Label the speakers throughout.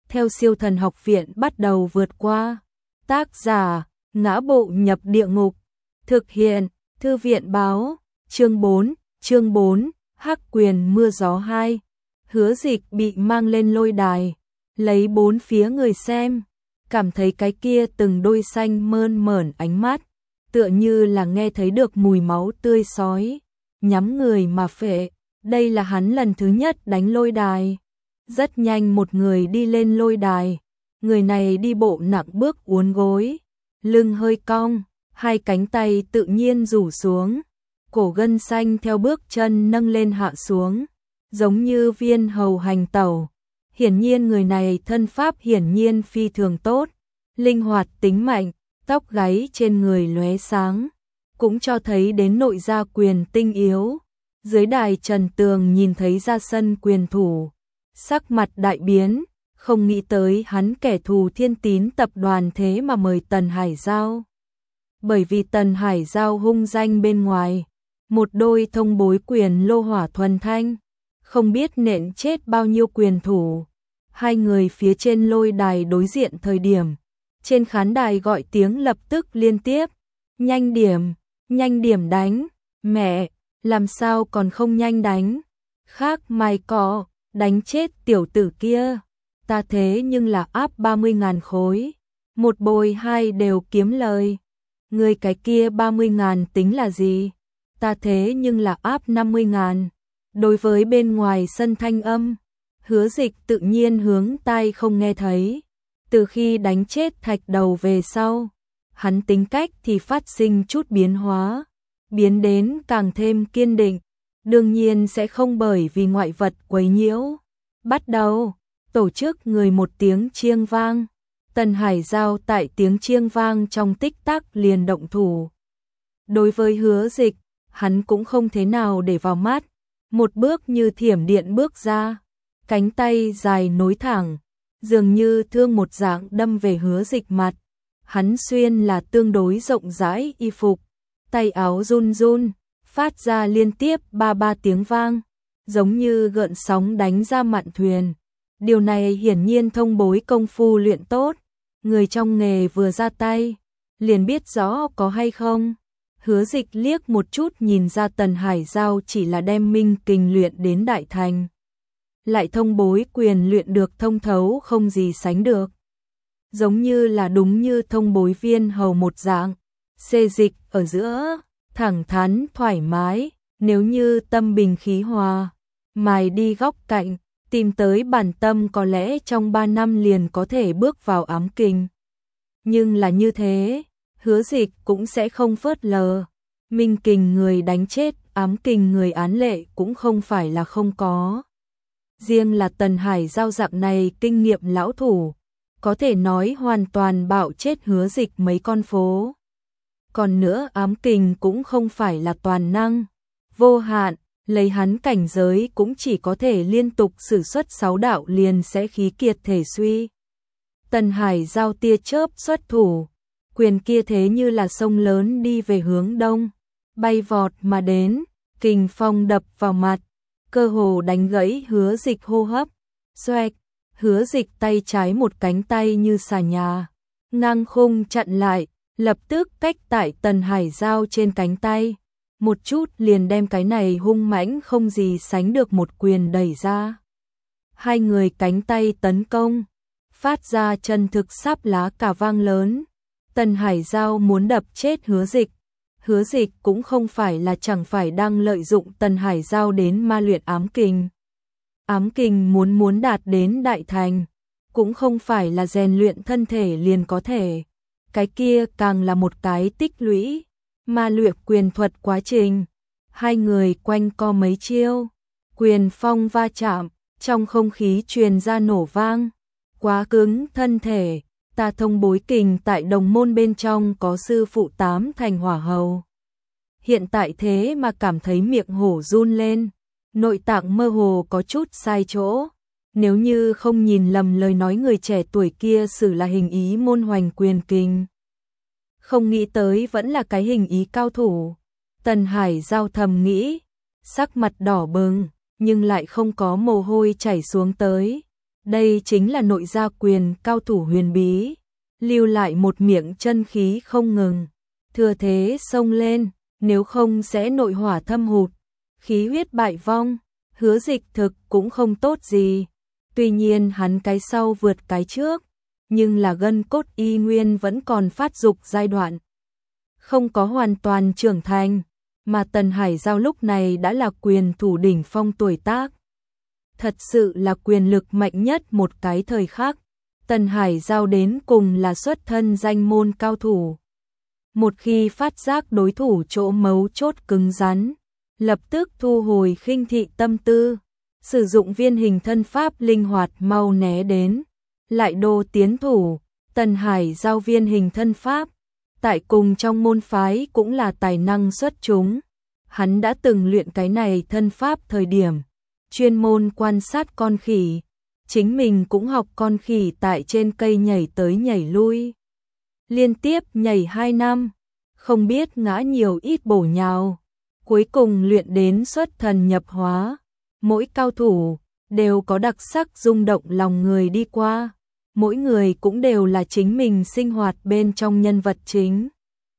Speaker 1: theo Siêu Thần Học Viện bắt đầu vượt qua. Tác giả: Ngã Bộ Nhập Địa Ngục. Thực hiện: Thư viện báo. Chương 4, Hắc Quyền Mưa Gió 2. Hứa Dịch bị mang lên lôi đài, lấy bốn phía người xem, cảm thấy cái kia từng đôi xanh mơn mởn ánh mắt, tựa như là nghe thấy được mùi máu tươi sói, nhắm người mà phệ. Đây là hắn lần thứ nhất đánh lôi đài. Rất nhanh một người đi lên lôi đài, người này đi bộ nặng bước uốn gối, lưng hơi cong, hai cánh tay tự nhiên rủ xuống, cổ gân xanh theo bước chân nâng lên hạ xuống, giống như viên hầu hành tẩu. Hiển nhiên người này thân pháp hiển nhiên phi thường tốt, linh hoạt tính mạnh, tóc gáy trên người lóe sáng, cũng cho thấy đến nội gia quyền tinh yếu. Dưới đài Trần Tường nhìn thấy ra sân quyền thủ, sắc mặt đại biến, không nghĩ tới hắn kẻ thù Thiên Tín tập đoàn thế mà mời Tần Hải Giao. Bởi vì Tần Hải Giao hung danh bên ngoài, một đôi thông bối quyền lô hỏa thuần thanh, không biết nện chết bao nhiêu quyền thủ. Hai người phía trên lôi đài đối diện thời điểm, trên khán đài gọi tiếng lập tức liên tiếp, nhanh điểm đánh, mẹ, làm sao còn không nhanh đánh, khác mày có, đánh chết tiểu tử kia, ta thế nhưng là áp 30.000 khối, một bồi hai đều kiếm lời, người cái kia 30.000 tính là gì, ta thế nhưng là áp 50.000, đối với bên ngoài sân thanh âm, Hứa Dịch tự nhiên hướng tai không nghe thấy. Từ khi đánh chết Thạch Đầu về sau, hắn tính cách thì phát sinh chút biến hóa, biến đến càng thêm kiên định, đương nhiên sẽ không bởi vì ngoại vật quấy nhiễu. Bắt đầu, tổ chức người một tiếng chiêng vang, Tần Hải Giao tại tiếng chiêng vang trong tích tắc liền động thủ. Đối với Hứa Dịch, hắn cũng không thế nào để vào mắt, một bước như thiểm điện bước ra, cánh tay dài nối thẳng, dường như thương một dạng đâm về Hứa Dịch mặt. Hắn xuyên là tương đối rộng rãi y phục, tay áo run run, phát ra liên tiếp ba tiếng vang, giống như gợn sóng đánh ra mạn thuyền. Điều này hiển nhiên thông bối công phu luyện tốt, người trong nghề vừa ra tay, liền biết rõ có hay không. Hứa Dịch liếc một chút nhìn ra Tần Hải Giao chỉ là đem minh kình luyện đến đại thành, lại thông bối quyền luyện được thông thấu không gì sánh được. Giống như là đúng như thông bối viên hầu một dạng, xê dịch ở giữa, thẳng thắn thoải mái, nếu như tâm bình khí hòa, mài đi góc cạnh, tìm tới bản tâm có lẽ trong 3 năm liền có thể bước vào ám kình. Nhưng là như thế, Hứa Dịch cũng sẽ không phớt lờ, minh kình người đánh chết, ám kình người án lệ cũng không phải là không có. Riêng là Tần Hải Giao dạng này kinh nghiệm lão thủ, có thể nói hoàn toàn bạo chết Hứa Dịch mấy con phố. Còn nữa ám kình cũng không phải là toàn năng, vô hạn, lấy hắn cảnh giới cũng chỉ có thể liên tục sử xuất 6 đạo liền sẽ khí kiệt thể suy. Tần Hải Giao tia chớp xuất thủ, quyền kia thế như là sông lớn đi về hướng đông, bay vọt mà đến, kình phong đập vào mặt, cơ hồ đánh gãy Hứa Dịch hô hấp. Xoẹt, Hứa Dịch tay trái một cánh tay như xà nhà, ngang khung chặn lại, lập tức cách tại Tần Hải Giao trên cánh tay, một chút liền đem cái này hung mãnh không gì sánh được một quyền đẩy ra. Hai người cánh tay tấn công, phát ra chân thực sáp lá cả vang lớn. Tần Hải Giao muốn đập chết Hứa Dịch. Hứa Dịch cũng không phải là chẳng phải đang lợi dụng Tần Hải Giao đến ma luyện ám kình. Ám kình muốn đạt đến đại thành, cũng không phải là rèn luyện thân thể liền có thể. Cái kia càng là một cái tích lũy, ma luyện quyền thuật quá trình. Hai người quanh co mấy chiêu, quyền phong va chạm, trong không khí truyền ra nổ vang. Quá cứng thân thể, ta thông bối kình tại đồng môn bên trong có sư phụ 8 thành hỏa hầu. Hiện tại thế mà cảm thấy miệng hổ run lên, nội tạng mơ hồ có chút sai chỗ. Nếu như không nhìn lầm lời nói người trẻ tuổi kia sử là hình ý môn hoành quyền kình. Không nghĩ tới vẫn là cái hình ý cao thủ. Tần Hải Giao thầm nghĩ, sắc mặt đỏ bừng, nhưng lại không có mồ hôi chảy xuống tới. Đây chính là nội gia quyền cao thủ huyền bí, lưu lại một miệng chân khí không ngừng, thừa thế xông lên, nếu không sẽ nội hỏa thâm hụt, khí huyết bại vong. Hứa Dịch thực cũng không tốt gì, tuy nhiên hắn cái sau vượt cái trước, nhưng là gân cốt y nguyên vẫn còn phát dục giai đoạn, không có hoàn toàn trưởng thành, mà Tần Hải Giao lúc này đã là quyền thủ đỉnh phong tuổi tác. Thật sự là quyền lực mạnh nhất một cái thời khắc. Tần Hải Giao đến cùng là xuất thân danh môn cao thủ. Một khi phát giác đối thủ chỗ mấu chốt cứng rắn, lập tức thu hồi khinh thị tâm tư, sử dụng viên hình thân pháp linh hoạt mau né đến, lại đô tiến thủ. Tần Hải Giao viên hình thân pháp, tại cùng trong môn phái cũng là tài năng xuất chúng. Hắn đã từng luyện cái này thân pháp thời điểm, chuyên môn quan sát con khỉ, chính mình cũng học con khỉ tại trên cây nhảy tới nhảy lui. Liên tiếp nhảy 2 năm, không biết ngã nhiều ít bổ nhào, cuối cùng luyện đến xuất thần nhập hóa. Mỗi cao thủ đều có đặc sắc rung động lòng người đi qua, mỗi người cũng đều là chính mình sinh hoạt bên trong nhân vật chính.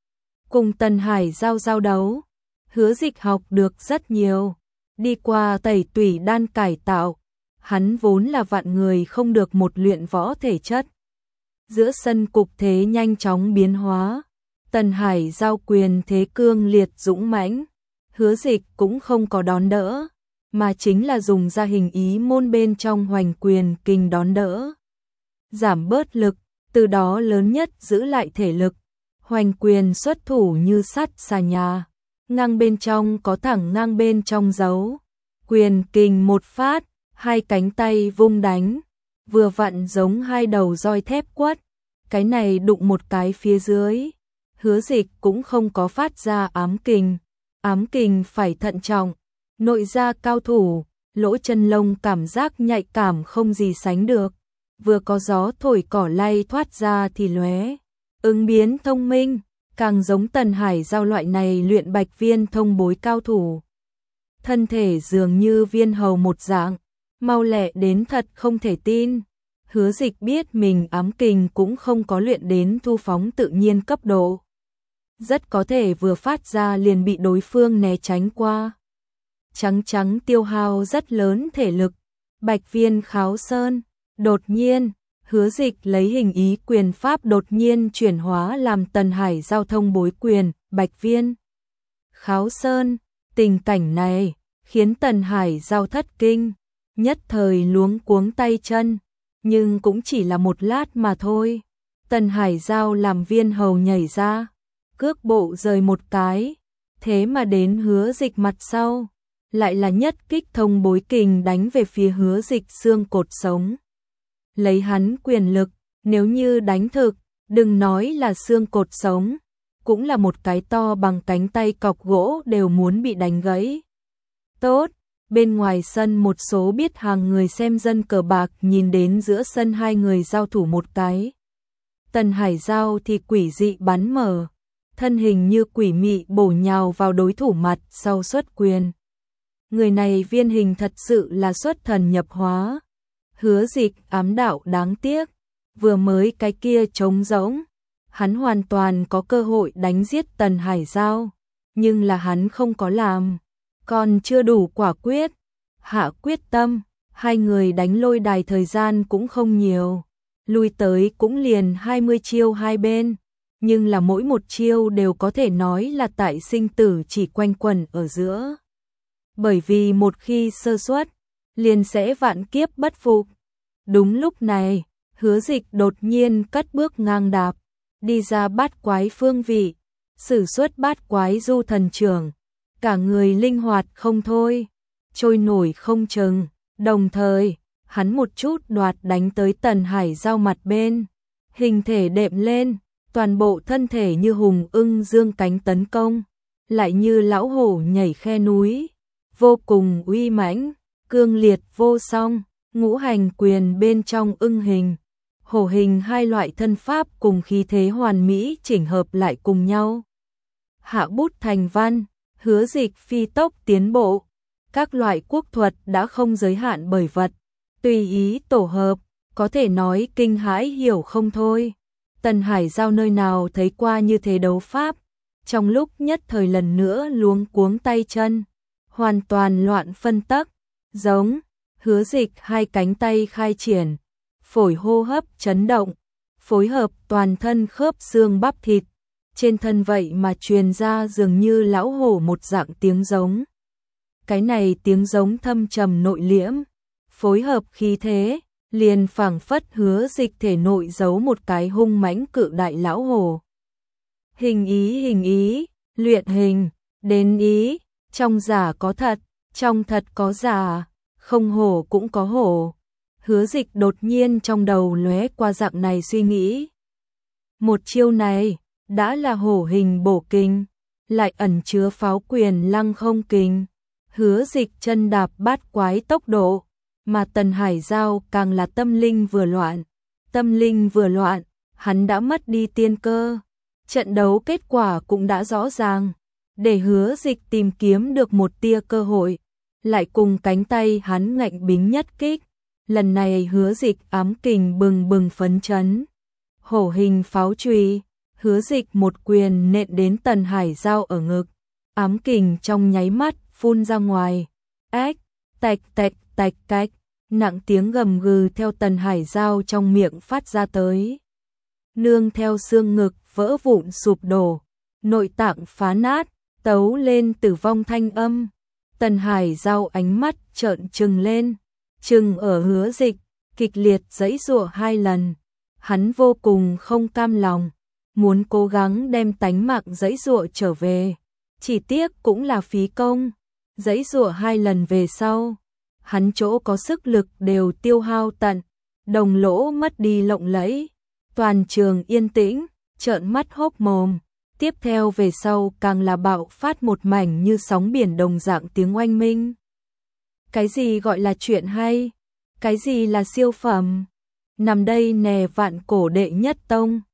Speaker 1: Cùng Tần Hải Giao giao đấu, Hứa Dịch học được rất nhiều, đi qua tẩy tủy đan cải tạo, hắn vốn là vạn người không được một luyện võ thể chất. Giữa sân cục thế nhanh chóng biến hóa, Tần Hải Giao quyền thế cương liệt dũng mãnh, Hứa Dịch cũng không có đón đỡ, mà chính là dùng ra hình ý môn bên trong hoành quyền kình đón đỡ, giảm bớt lực, từ đó lớn nhất giữ lại thể lực. Hoành quyền xuất thủ như sắt xà nhà, ngang bên trong có thẳng ngang bên trong giấu, quyền kình một phát, hai cánh tay vung đánh, vừa vặn giống hai đầu roi thép quất, cái này đụng một cái phía dưới. Hứa Dịch cũng không có phát ra ám kình phải thận trọng, nội gia cao thủ, lỗ chân lông cảm giác nhạy cảm không gì sánh được, vừa có gió thổi cỏ lay thoát ra thì lóe, ứng biến thông minh, càng giống Tần Hải Giao loại này luyện bạch viên thông bối cao thủ. Thân thể dường như viên hầu một dạng, mau lẹ đến thật không thể tin. Hứa Dịch biết mình ám kình cũng không có luyện đến thu phóng tự nhiên cấp độ, rất có thể vừa phát ra liền bị đối phương né tránh qua. Trắng tiêu hao rất lớn thể lực. Bạch viên kháo sơn, đột nhiên, Hứa Dịch lấy hình ý quyền pháp đột nhiên chuyển hóa làm Tần Hải Giao thông bối quyền, bạch viên kháo sơn. Tình cảnh này khiến Tần Hải Giao thất kinh, nhất thời luống cuống tay chân, nhưng cũng chỉ là một lát mà thôi. Tần Hải Giao làm viên hầu nhảy ra, cước bộ rời một cái, thế mà đến Hứa Dịch mặt sau, lại là nhất kích thông bối kình đánh về phía Hứa Dịch xương cột sống. Lấy hắn quyền lực, nếu như đánh thực, đừng nói là xương cột sống, cũng là một cái to bằng cánh tay cọc gỗ đều muốn bị đánh gãy. Tốt, bên ngoài sân một số biết hàng người xem dân cờ bạc nhìn đến giữa sân hai người giao thủ một cái. Tần Hải Giao thì quỷ dị bắn mở, thân hình như quỷ mị bổ nhào vào đối thủ mặt sau xuất quyền. Người này viên hình thật sự là xuất thần nhập hóa. Hứa Dịch ám đạo đáng tiếc, vừa mới cái kia trống rỗng, hắn hoàn toàn có cơ hội đánh giết Tần Hải Giao, nhưng là hắn không có làm, còn chưa đủ quả quyết. Hạ quyết tâm, hai người đánh lôi đài thời gian cũng không nhiều, lui tới cũng liền 20 chiêu hai bên, nhưng là mỗi một chiêu đều có thể nói là tại sinh tử chỉ quanh quẩn ở giữa. Bởi vì một khi sơ suất, liền sẽ vạn kiếp bất phục. Đúng lúc này, Hứa Dịch đột nhiên cất bước ngang đạp, đi ra bát quái phương vị, sử xuất bát quái du thần trưởng, cả người linh hoạt không thôi, trôi nổi không chừng, đồng thời, hắn một chút đoạt đánh tới Tần Hải Giao mặt bên, hình thể đệm lên, toàn bộ thân thể như hùng ưng dương cánh tấn công, lại như lão hổ nhảy khe núi, vô cùng uy mãnh, cương liệt vô song. Ngũ hành quyền bên trong ưng hình, hổ hình hai loại thân pháp cùng khí thế hoàn mỹ chỉnh hợp lại cùng nhau. Hạ bút thành văn, Hứa Dịch phi tốc tiến bộ, các loại quốc thuật đã không giới hạn bởi vật, tùy ý tổ hợp, có thể nói kinh hãi hiểu không thôi. Tần Hải Giao nơi nào thấy qua như thế đấu pháp, trong lúc nhất thời lần nữa luống cuống tay chân, hoàn toàn loạn phân tắc, giống, Hứa Dịch hai cánh tay khai triển, phổi hô hấp chấn động, phối hợp toàn thân khớp xương bắp thịt, trên thân vậy mà truyền ra dường như lão hổ một dạng tiếng giống. Cái này tiếng giống thâm trầm nội liễm, phối hợp khí thế, liền phảng phất Hứa Dịch thể nội giấu một cái hung mãnh cự đại lão hổ. Hình ý, luyện hình, đến ý, trong giả có thật, trong thật có giả, không hổ cũng có hổ. Hứa Dịch đột nhiên trong đầu lóe qua dạng này suy nghĩ. Một chiêu này, đã là hổ hình bổ kình, lại ẩn chứa pháo quyền lăng không kình. Hứa Dịch chân đạp bát quái tốc độ, mà Tần Hải Giao càng là tâm linh vừa loạn. Tâm linh vừa loạn, hắn đã mất đi tiên cơ. Trận đấu kết quả cũng đã rõ ràng, để Hứa Dịch tìm kiếm được một tia cơ hội, lại cùng cánh tay hắn ngạnh bính nhất kích. Lần này Hứa Dịch ám kình bừng bừng phấn chấn. Hổ hình pháo chùy, Hứa Dịch một quyền nện đến Tần Hải Giao ở ngực, ám kình trong nháy mắt phun ra ngoài. Ách, tạch tạch tạch cách, nặng tiếng gầm gừ theo Tần Hải Giao trong miệng phát ra tới. Nương theo xương ngực vỡ vụn sụp đổ, nội tạng phá nát, tấu lên tử vong thanh âm. Tần Hải Giao ánh mắt trợn trừng lên, trừng ở Hứa Dịch, kịch liệt giãy giụa hai lần. Hắn vô cùng không cam lòng, muốn cố gắng đem tánh mạng giãy giụa trở về, chỉ tiếc cũng là phí công. Giãy giụa hai lần về sau, hắn chỗ có sức lực đều tiêu hao tận, đồng lỗ mất đi lộng lẫy, toàn trường yên tĩnh, trợn mắt hốc mồm. Tiếp theo về sau càng là bạo phát một mảnh như sóng biển đồng dạng tiếng oanh minh. Cái gì gọi là chuyện hay? Cái gì là siêu phẩm? Nằm đây nè vạn cổ đệ nhất tông,